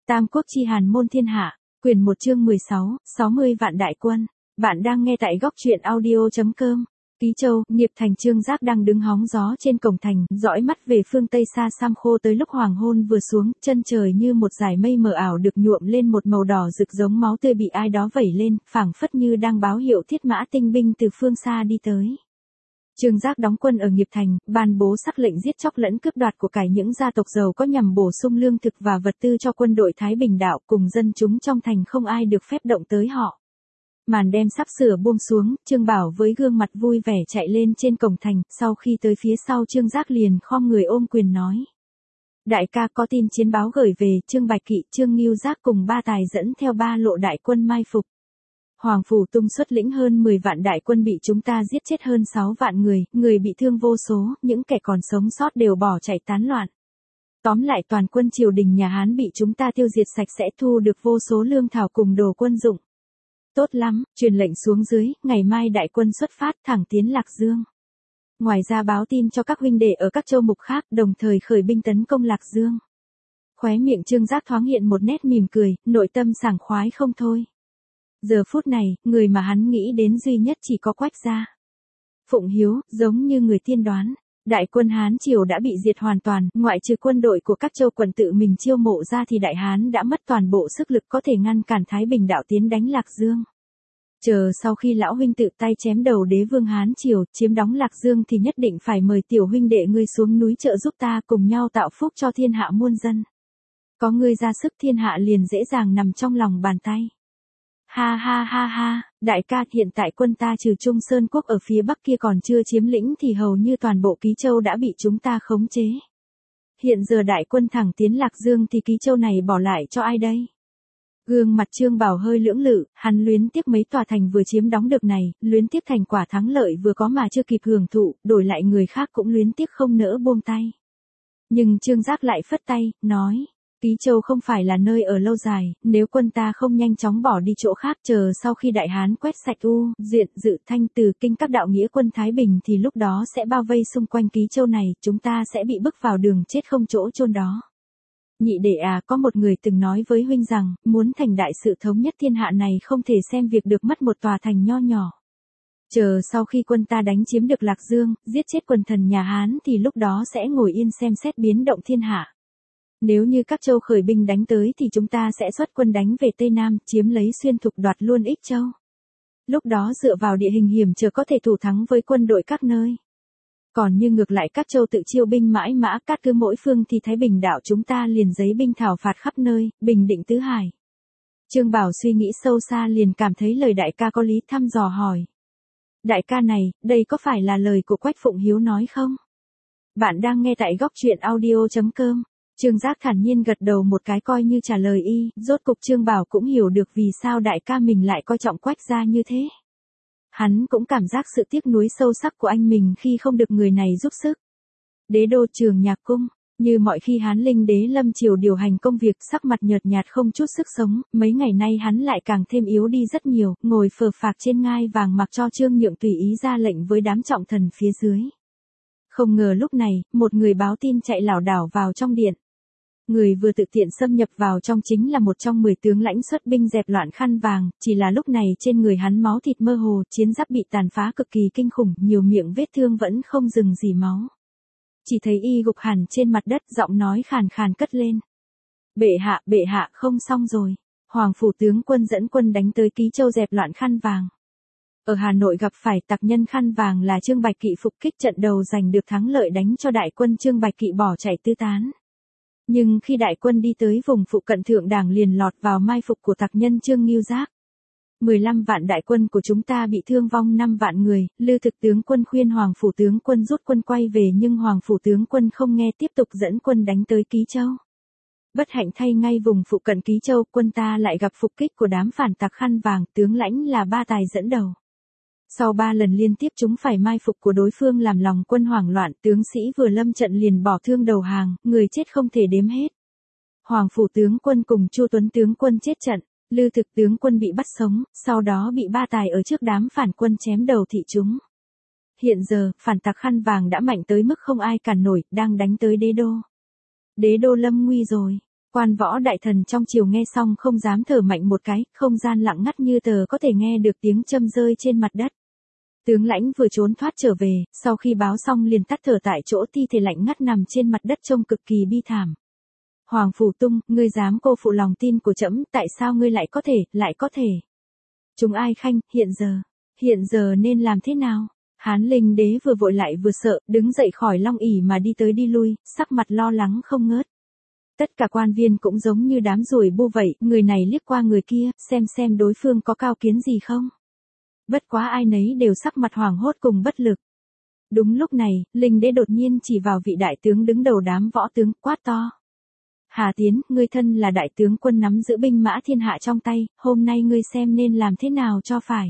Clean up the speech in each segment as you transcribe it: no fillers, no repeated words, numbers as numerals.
Tam quốc chi Hàn môn thiên hạ, quyển 1 chương 16, 60 vạn đại quân. Bạn đang nghe tại góc truyện audio.com. Ký Châu, Nghiệp Thành. Trương Giác đang đứng hóng gió trên cổng thành, dõi mắt về phương tây xa xăm khô tới lúc hoàng hôn vừa xuống, chân trời như một dải mây mờ ảo được nhuộm lên một màu đỏ rực giống máu tươi bị ai đó vẩy lên, phảng phất như đang báo hiệu thiết mã tinh binh từ phương xa đi tới. Trương Giác đóng quân ở Nghiệp Thành, ban bố sắc lệnh giết chóc lẫn cướp đoạt của cải những gia tộc giàu có nhằm bổ sung lương thực và vật tư cho quân đội Thái Bình Đạo, cùng dân chúng trong thành không ai được phép động tới họ. Màn đêm sắp sửa buông xuống, Trương Bảo với gương mặt vui vẻ chạy lên trên cổng thành, sau khi tới phía sau Trương Giác liền khom người ôm quyền nói. Đại ca, có tin chiến báo gửi về, Trương Bạch Kỵ, Trương Ngưu Giác cùng ba tài dẫn theo 3 lộ đại quân mai phục. Hoàng Phủ Tung xuất lĩnh hơn 10 vạn đại quân bị chúng ta giết chết hơn 6 vạn người bị thương vô số, những kẻ còn sống sót đều bỏ chạy tán loạn. Tóm lại toàn quân triều đình nhà Hán bị chúng ta tiêu diệt sạch sẽ, thu được vô số lương thảo cùng đồ quân dụng. Tốt lắm, truyền lệnh xuống dưới, ngày mai đại quân xuất phát thẳng tiến Lạc Dương. Ngoài ra báo tin cho các huynh đệ ở các châu mục khác, đồng thời khởi binh tấn công Lạc Dương. Khóe miệng Trương Giác thoáng hiện một nét mỉm cười, nội tâm sảng khoái không thôi. Giờ phút này, người mà hắn nghĩ đến duy nhất chỉ có Quách gia. Phụng Hiếu, giống như người tiên đoán, đại quân Hán triều đã bị diệt hoàn toàn, ngoại trừ quân đội của các châu quận tự mình chiêu mộ ra thì đại Hán đã mất toàn bộ sức lực có thể ngăn cản Thái Bình Đạo tiến đánh Lạc Dương. Chờ sau khi lão huynh tự tay chém đầu đế vương Hán triều, chiếm đóng Lạc Dương thì nhất định phải mời tiểu huynh đệ ngươi xuống núi trợ giúp ta, cùng nhau tạo phúc cho thiên hạ muôn dân. Có ngươi ra sức, thiên hạ liền dễ dàng nằm trong lòng bàn tay. Ha ha ha ha, đại ca, hiện tại quân ta trừ Trung Sơn quốc ở phía bắc kia còn chưa chiếm lĩnh thì hầu như toàn bộ Ký Châu đã bị chúng ta khống chế. Hiện giờ đại quân thẳng tiến Lạc Dương thì Ký Châu này bỏ lại cho ai đây? Gương mặt Trương Bảo hơi lưỡng lự, hắn luyến tiếc mấy tòa thành vừa chiếm đóng được này, luyến tiếc thành quả thắng lợi vừa có mà chưa kịp hưởng thụ, đổi lại người khác cũng luyến tiếc không nỡ buông tay. Nhưng Trương Giác lại phất tay, nói. Ký Châu không phải là nơi ở lâu dài, nếu quân ta không nhanh chóng bỏ đi chỗ khác, chờ sau khi đại Hán quét sạch Duyện, Dự, Thanh, Từ Kinh các đạo nghĩa quân Thái Bình thì lúc đó sẽ bao vây xung quanh Ký Châu này, chúng ta sẽ bị bức vào đường chết không chỗ chôn đó. Nhị đệ à, có một người từng nói với huynh rằng, muốn thành đại sự thống nhất thiên hạ này không thể xem việc được mất một tòa thành nho nhỏ. Chờ sau khi quân ta đánh chiếm được Lạc Dương, giết chết quần thần nhà Hán thì lúc đó sẽ ngồi yên xem xét biến động thiên hạ. Nếu như các châu khởi binh đánh tới thì chúng ta sẽ xuất quân đánh về Tây Nam, chiếm lấy Xuyên Thục, đoạt luôn Ích Châu. Lúc đó dựa vào địa hình hiểm trở có thể thủ thắng với quân đội các nơi. Còn như ngược lại các châu tự chiêu binh mãi mã cát cứ mỗi phương thì Thái Bình Đạo chúng ta liền giấy binh thảo phạt khắp nơi, bình định tứ hải. Trương Bảo suy nghĩ sâu xa liền cảm thấy lời đại ca có lý, thăm dò hỏi. Đại ca này, đây có phải là lời của Quách Phụng Hiếu nói không? Bạn đang nghe tại góc truyện audio.com. Trương Giác thản nhiên gật đầu một cái coi như trả lời y, rốt cục Trương Bảo cũng hiểu được vì sao đại ca mình lại coi trọng Quách gia như thế. Hắn cũng cảm giác sự tiếc nuối sâu sắc của anh mình khi không được người này giúp sức. Đế đô Trường Nhạc cung, như mọi khi Hán Linh đế lâm triều điều hành công việc, sắc mặt nhợt nhạt không chút sức sống, mấy ngày nay hắn lại càng thêm yếu đi rất nhiều, ngồi phờ phạc trên ngai vàng mặc cho Trương Nhượng tùy ý ra lệnh với đám trọng thần phía dưới. Không ngờ lúc này, một người báo tin chạy lảo đảo vào trong điện. Người vừa tự tiện xâm nhập vào trong chính là một trong 10 tướng lãnh xuất binh dẹp loạn khăn vàng, chỉ là lúc này trên người hắn máu thịt mơ hồ, chiến giáp bị tàn phá cực kỳ kinh khủng, nhiều miệng vết thương vẫn không dừng dỉ máu. Chỉ thấy y gục hẳn trên mặt đất, giọng nói khàn khàn cất lên. Bệ hạ, không xong rồi. Hoàng Phủ tướng quân dẫn quân đánh tới Ký Châu dẹp loạn khăn vàng. Ở Hà Nội gặp phải tặc nhân khăn vàng là Trương Bạch Kỵ, phục kích trận đầu giành được thắng lợi đánh cho đại quân Trương Bạch Kỵ bỏ chạy tứ tán. Nhưng khi đại quân đi tới vùng phụ cận Thượng Đảng liền lọt vào mai phục của tặc nhân Trương Ngưu Giác. 15 vạn đại quân của chúng ta bị thương vong 5 vạn người, Lư Thực tướng quân khuyên Hoàng Phủ tướng quân rút quân quay về nhưng Hoàng Phủ tướng quân không nghe, tiếp tục dẫn quân đánh tới Ký Châu. Bất hạnh thay, ngay vùng phụ cận Ký Châu, quân ta lại gặp phục kích của đám phản tặc khăn vàng, tướng lãnh là Ba Tài dẫn đầu. Sau 3 lần liên tiếp chúng phải mai phục của đối phương làm lòng quân hoảng loạn, tướng sĩ vừa lâm trận liền bỏ thương đầu hàng, người chết không thể đếm hết. Hoàng Phủ tướng quân cùng Chu Tuấn tướng quân chết trận, Lư Thực tướng quân bị bắt sống, sau đó bị Ba Tài ở trước đám phản quân chém đầu thị chúng. Hiện giờ, phản tặc khăn vàng đã mạnh tới mức không ai cản nổi, đang đánh tới đế đô. Đế đô lâm nguy rồi. Quan võ đại thần trong triều nghe xong không dám thở mạnh một cái, không gian lặng ngắt như tờ có thể nghe được tiếng châm rơi trên mặt đất. Tướng lãnh vừa trốn thoát trở về, sau khi báo xong liền tắt thở tại chỗ, thi thể lạnh ngắt nằm trên mặt đất trông cực kỳ bi thảm. Hoàng Phủ Tung, ngươi dám cô phụ lòng tin của trẫm, tại sao ngươi lại có thể? Chúng ai khanh, hiện giờ nên làm thế nào? Hán Linh Đế vừa vội lại vừa sợ, đứng dậy khỏi long ỷ mà đi tới đi lui, sắc mặt lo lắng không ngớt. Tất cả quan viên cũng giống như đám ruồi bu vậy, người này liếc qua người kia, xem đối phương có cao kiến gì không. Bất quá ai nấy đều sắc mặt hoảng hốt cùng bất lực. Đúng lúc này, Linh Đế đột nhiên chỉ vào vị đại tướng đứng đầu đám võ tướng, quát to. Hà Tiến, ngươi thân là đại tướng quân nắm giữ binh mã thiên hạ trong tay, hôm nay ngươi xem nên làm thế nào cho phải.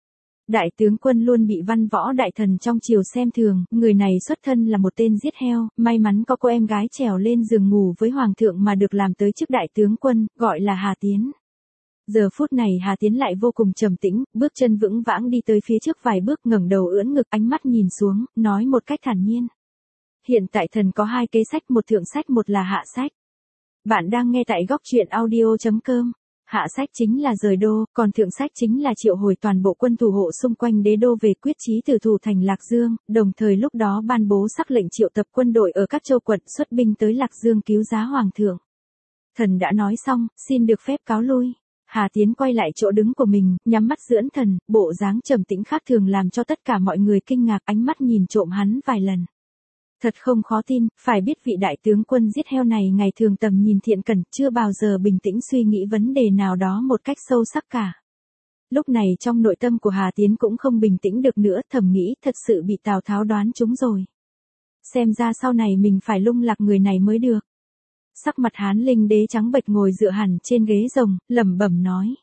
Đại tướng quân luôn bị văn võ đại thần trong triều xem thường, người này xuất thân là một tên giết heo, may mắn có cô em gái trèo lên giường ngủ với hoàng thượng mà được làm tới chức đại tướng quân, gọi là Hà Tiến. Giờ phút này Hà Tiến lại vô cùng trầm tĩnh, bước chân vững vãng đi tới phía trước vài bước, ngẩng đầu ưỡn ngực, ánh mắt nhìn xuống, nói một cách thản nhiên. Hiện tại thần có hai kế sách, một thượng sách một là hạ sách. Bạn đang nghe tại góc truyện audio.com. Hạ sách chính là rời đô, còn thượng sách chính là triệu hồi toàn bộ quân thủ hộ xung quanh đế đô về quyết chí tử thủ thành Lạc Dương, đồng thời lúc đó ban bố sắc lệnh triệu tập quân đội ở các châu quận xuất binh tới Lạc Dương cứu giá hoàng thượng. Thần đã nói xong, xin được phép cáo lui. Hà Tiến quay lại chỗ đứng của mình, nhắm mắt dưỡng thần, bộ dáng trầm tĩnh khác thường làm cho tất cả mọi người kinh ngạc, ánh mắt nhìn trộm hắn vài lần. Thật không khó tin, phải biết vị đại tướng quân giết heo này ngày thường tầm nhìn thiện cẩn, chưa bao giờ bình tĩnh suy nghĩ vấn đề nào đó một cách sâu sắc cả. Lúc này trong nội tâm của Hà Tiến cũng không bình tĩnh được nữa, thầm nghĩ thật sự bị Tào Tháo đoán trúng rồi. Xem ra sau này mình phải lung lạc người này mới được. Sắc mặt Hán Linh Đế trắng bệch ngồi dựa hẳn trên ghế rồng, lẩm bẩm nói.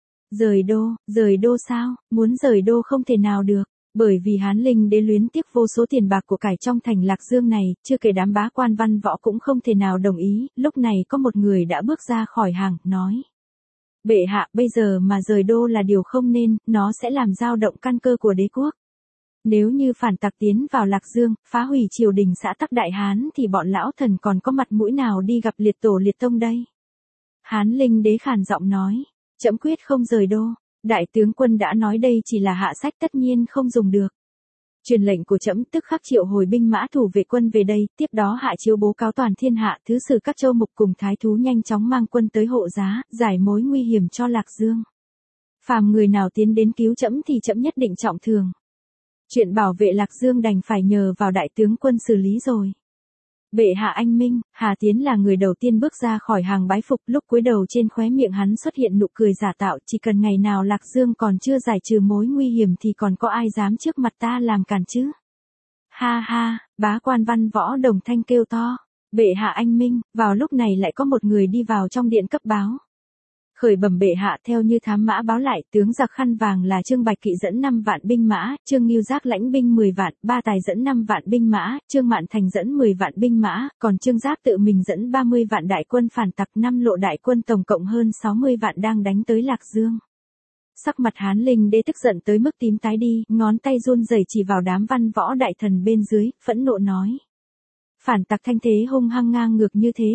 Rời đô sao, muốn rời đô không thể nào được. Bởi vì Hán Linh Đế luyến tiếc vô số tiền bạc của cải trong thành Lạc Dương này, chưa kể đám bá quan văn võ cũng không thể nào đồng ý, lúc này có một người đã bước ra khỏi hàng, nói. Bệ hạ, bây giờ mà rời đô là điều không nên, nó sẽ làm dao động căn cơ của đế quốc. Nếu như phản tặc tiến vào Lạc Dương, phá hủy triều đình xã tắc Đại Hán thì bọn lão thần còn có mặt mũi nào đi gặp liệt tổ liệt tông đây? Hán Linh Đế khàn giọng nói, trẫm quyết không rời đô. Đại tướng quân đã nói đây chỉ là hạ sách, tất nhiên không dùng được. Truyền lệnh của trẫm, tức khắc triệu hồi binh mã thủ vệ quân về đây, tiếp đó hạ chiếu bố cáo toàn thiên hạ, thứ sử các châu mục cùng thái thú nhanh chóng mang quân tới hộ giá, giải mối nguy hiểm cho Lạc Dương. Phàm người nào tiến đến cứu trẫm thì trẫm nhất định trọng thương. Chuyện bảo vệ Lạc Dương đành phải nhờ vào đại tướng quân xử lý rồi. Bệ hạ anh minh. Hà Tiến là người đầu tiên bước ra khỏi hàng bái phục, lúc cúi đầu trên khóe miệng hắn xuất hiện nụ cười giả tạo, chỉ cần ngày nào Lạc Dương còn chưa giải trừ mối nguy hiểm thì còn có ai dám trước mặt ta làm cản chứ? Ha ha, bá quan văn võ đồng thanh kêu to. Bệ hạ anh minh. Vào lúc này lại có một người đi vào trong điện cấp báo. Khởi bẩm bệ hạ, theo như thám mã báo lại, tướng giặc khăn vàng là Trương Bạch Kỵ dẫn 5 vạn binh mã, Trương Ngưu Giác lãnh binh 10 vạn, Ba Tài dẫn 5 vạn binh mã, Trương Mạn Thành dẫn 10 vạn binh mã, còn Trương Giác tự mình dẫn 30 vạn đại quân phản tặc, 5 lộ đại quân tổng cộng hơn 60 vạn đang đánh tới Lạc Dương. Sắc mặt Hán Linh Đế tức giận tới mức tím tái đi, ngón tay run rẩy chỉ vào đám văn võ đại thần bên dưới, phẫn nộ nói. Phản tặc thanh thế hung hăng ngang ngược như thế,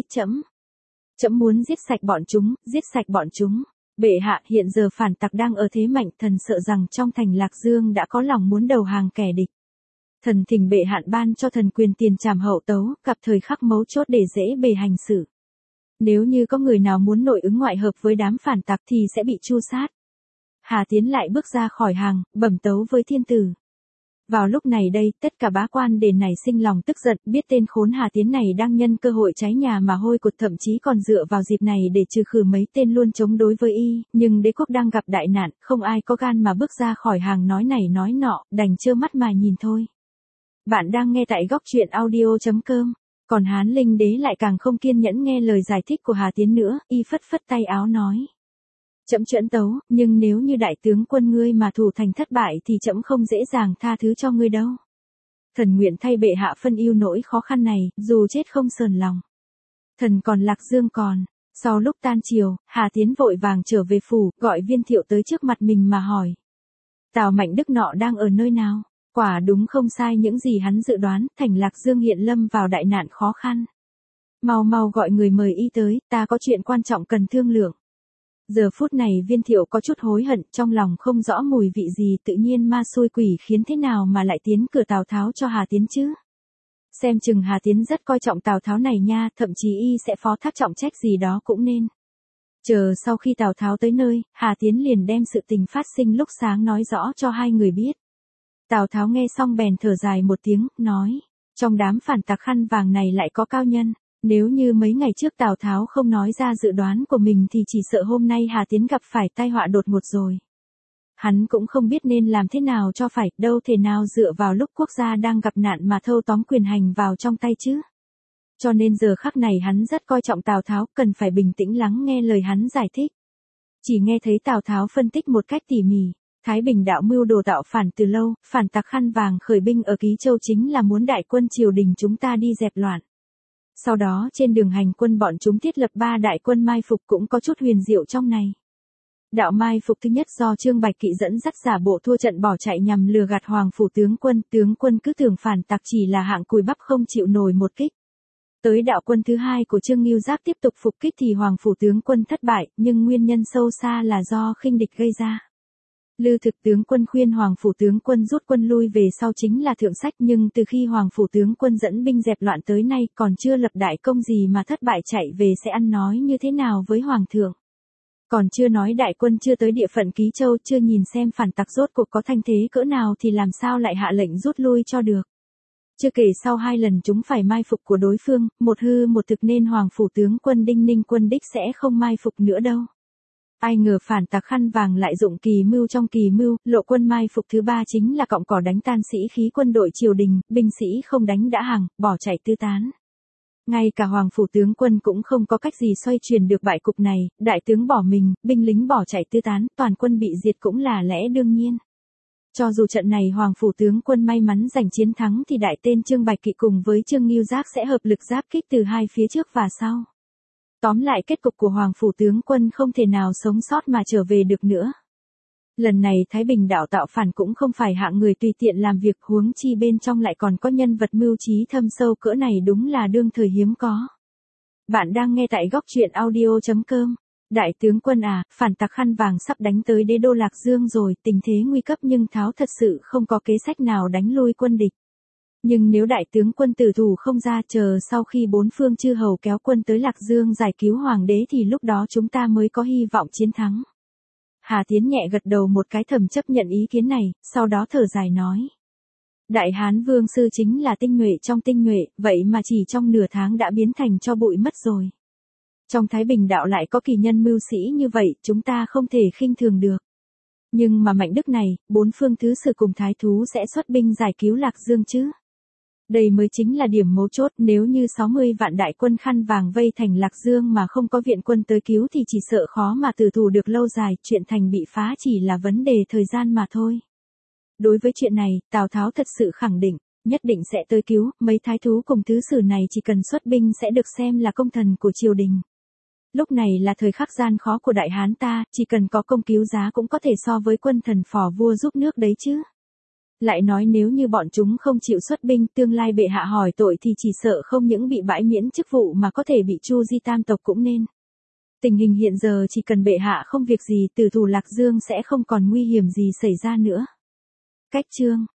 Trẫm muốn giết sạch bọn chúng. Bệ hạ, hiện giờ phản tặc đang ở thế mạnh, thần sợ rằng trong thành Lạc Dương đã có lòng muốn đầu hàng kẻ địch. Thần thỉnh bệ hạ ban cho thần quyền tiền trảm hậu tấu, gặp thời khắc mấu chốt để dễ bề hành xử. Nếu như có người nào muốn nội ứng ngoại hợp với đám phản tặc thì sẽ bị tru sát. Hà Tiến lại bước ra khỏi hàng, bẩm tấu với thiên tử. Vào lúc này đây, tất cả bá quan đền này sinh lòng tức giận, biết tên khốn Hà Tiến này đang nhân cơ hội cháy nhà mà hôi cột, thậm chí còn dựa vào dịp này để trừ khử mấy tên luôn chống đối với y, nhưng đế quốc đang gặp đại nạn, không ai có gan mà bước ra khỏi hàng nói này nói nọ, đành trơ mắt mà nhìn thôi. Bạn đang nghe tại góc truyện audio.com, còn Hán Linh Đế lại càng không kiên nhẫn nghe lời giải thích của Hà Tiến nữa, y phất phất tay áo nói. Trẫm chuẩn tấu, nhưng nếu như đại tướng quân ngươi mà thủ thành thất bại thì trẫm không dễ dàng tha thứ cho ngươi đâu. Thần nguyện thay bệ hạ phân ưu nỗi khó khăn này, dù chết không sờn lòng. Thần còn Lạc Dương còn. Sau lúc tan chiều, Hà Tiến vội vàng trở về phủ, gọi Viên Thiệu tới trước mặt mình mà hỏi. Tào Mạnh Đức nọ đang ở nơi nào? Quả đúng không sai những gì hắn dự đoán, thành Lạc Dương hiện lâm vào đại nạn khó khăn. Mau mau gọi người mời y tới, ta có chuyện quan trọng cần thương lượng. Giờ phút này Viên Thiệu có chút hối hận, trong lòng không rõ mùi vị gì, tự nhiên ma xui quỷ khiến thế nào mà lại tiến cửa Tào Tháo cho Hà Tiến chứ. Xem chừng Hà Tiến rất coi trọng Tào Tháo này nha, thậm chí y sẽ phó thác trọng trách gì đó cũng nên. Chờ sau khi Tào Tháo tới nơi, Hà Tiến liền đem sự tình phát sinh lúc sáng nói rõ cho hai người biết. Tào Tháo nghe xong bèn thở dài một tiếng, nói, trong đám phản tặc khăn vàng này lại có cao nhân. Nếu như mấy ngày trước Tào Tháo không nói ra dự đoán của mình thì chỉ sợ hôm nay Hà Tiến gặp phải tai họa đột ngột rồi. Hắn cũng không biết nên làm thế nào cho phải, đâu thể nào dựa vào lúc quốc gia đang gặp nạn mà thâu tóm quyền hành vào trong tay chứ. Cho nên giờ khắc này hắn rất coi trọng Tào Tháo, cần phải bình tĩnh lắng nghe lời hắn giải thích. Chỉ nghe thấy Tào Tháo phân tích một cách tỉ mỉ. Thái Bình đạo mưu đồ tạo phản từ lâu, phản tặc khăn vàng khởi binh ở Ký Châu chính là muốn đại quân triều đình chúng ta đi dẹp loạn. Sau đó trên đường hành quân bọn chúng thiết lập 3 đại quân mai phục, cũng có chút huyền diệu trong này. Đạo mai phục thứ nhất do Trương Bạch Kỵ dẫn dắt giả bộ thua trận bỏ chạy nhằm lừa gạt Hoàng phủ tướng quân cứ tưởng phản tặc chỉ là hạng cùi bắp không chịu nổi một kích. Tới đạo quân thứ hai của Trương Ngưu Giáp tiếp tục phục kích thì Hoàng phủ tướng quân thất bại, nhưng nguyên nhân sâu xa là do khinh địch gây ra. Lư Thực tướng quân khuyên Hoàng phủ tướng quân rút quân lui về sau chính là thượng sách, nhưng từ khi Hoàng phủ tướng quân dẫn binh dẹp loạn tới nay còn chưa lập đại công gì mà thất bại chạy về sẽ ăn nói như thế nào với Hoàng thượng. Còn chưa nói đại quân chưa tới địa phận Ký Châu, chưa nhìn xem phản tặc rốt cuộc có thanh thế cỡ nào thì làm sao lại hạ lệnh rút lui cho được. Chưa kể sau 2 lần chúng phải mai phục của đối phương, một hư một thực nên Hoàng phủ tướng quân Đinh Ninh quân đích sẽ không mai phục nữa đâu. Ai ngờ phản tặc khăn vàng lại dụng kỳ mưu trong kỳ mưu, lộ quân mai phục thứ 3 chính là cọng cỏ đánh tan sĩ khí quân đội triều đình, binh sĩ không đánh đã hàng, bỏ chạy tứ tán. Ngay cả Hoàng phủ tướng quân cũng không có cách gì xoay chuyển được bại cục này, đại tướng bỏ mình, binh lính bỏ chạy tứ tán, toàn quân bị diệt cũng là lẽ đương nhiên. Cho dù trận này Hoàng phủ tướng quân may mắn giành chiến thắng thì đại tên Trương Bạch Kỵ cùng với Trương Ngưu Giác sẽ hợp lực giáp kích từ hai phía trước và sau. Tóm lại kết cục của Hoàng phủ tướng quân không thể nào sống sót mà trở về được nữa. Lần này Thái Bình đạo tạo phản cũng không phải hạng người tùy tiện làm việc, huống chi bên trong lại còn có nhân vật mưu trí thâm sâu cỡ này, đúng là đương thời hiếm có. Bạn đang nghe tại góc truyện audio.com. Đại tướng quân à, phản tặc khăn vàng sắp đánh tới đế đô Lạc Dương rồi, tình thế nguy cấp nhưng Tháo thật sự không có kế sách nào đánh lui quân địch. Nhưng nếu đại tướng quân tử thủ không ra, chờ sau khi 4 phương chư hầu kéo quân tới Lạc Dương giải cứu hoàng đế thì lúc đó chúng ta mới có hy vọng chiến thắng. Hà Tiến nhẹ gật đầu một cái, thầm chấp nhận ý kiến này, sau đó thở dài nói. Đại Hán Vương sư chính là tinh nhuệ trong tinh nhuệ, vậy mà chỉ trong nửa tháng đã biến thành cho bụi mất rồi. Trong Thái Bình đạo lại có kỳ nhân mưu sĩ như vậy, chúng ta không thể khinh thường được. Nhưng mà Mạnh Đức này, 4 phương thứ sử cùng thái thú sẽ xuất binh giải cứu Lạc Dương chứ? Đây mới chính là điểm mấu chốt, nếu như 60 vạn đại quân khăn vàng vây thành Lạc Dương mà không có viện quân tới cứu thì chỉ sợ khó mà tử thủ được lâu dài, chuyện thành bị phá chỉ là vấn đề thời gian mà thôi. Đối với chuyện này, Tào Tháo thật sự khẳng định, nhất định sẽ tới cứu, mấy thái thú cùng thứ sử này chỉ cần xuất binh sẽ được xem là công thần của triều đình. Lúc này là thời khắc gian khó của Đại Hán ta, chỉ cần có công cứu giá cũng có thể so với quân thần phò vua giúp nước đấy chứ. Lại nói nếu như bọn chúng không chịu xuất binh, tương lai bệ hạ hỏi tội thì chỉ sợ không những bị bãi miễn chức vụ mà có thể bị tru di tam tộc cũng nên. Tình hình hiện giờ chỉ cần bệ hạ không việc gì, tử thủ Lạc Dương sẽ không còn nguy hiểm gì xảy ra nữa. Cách chương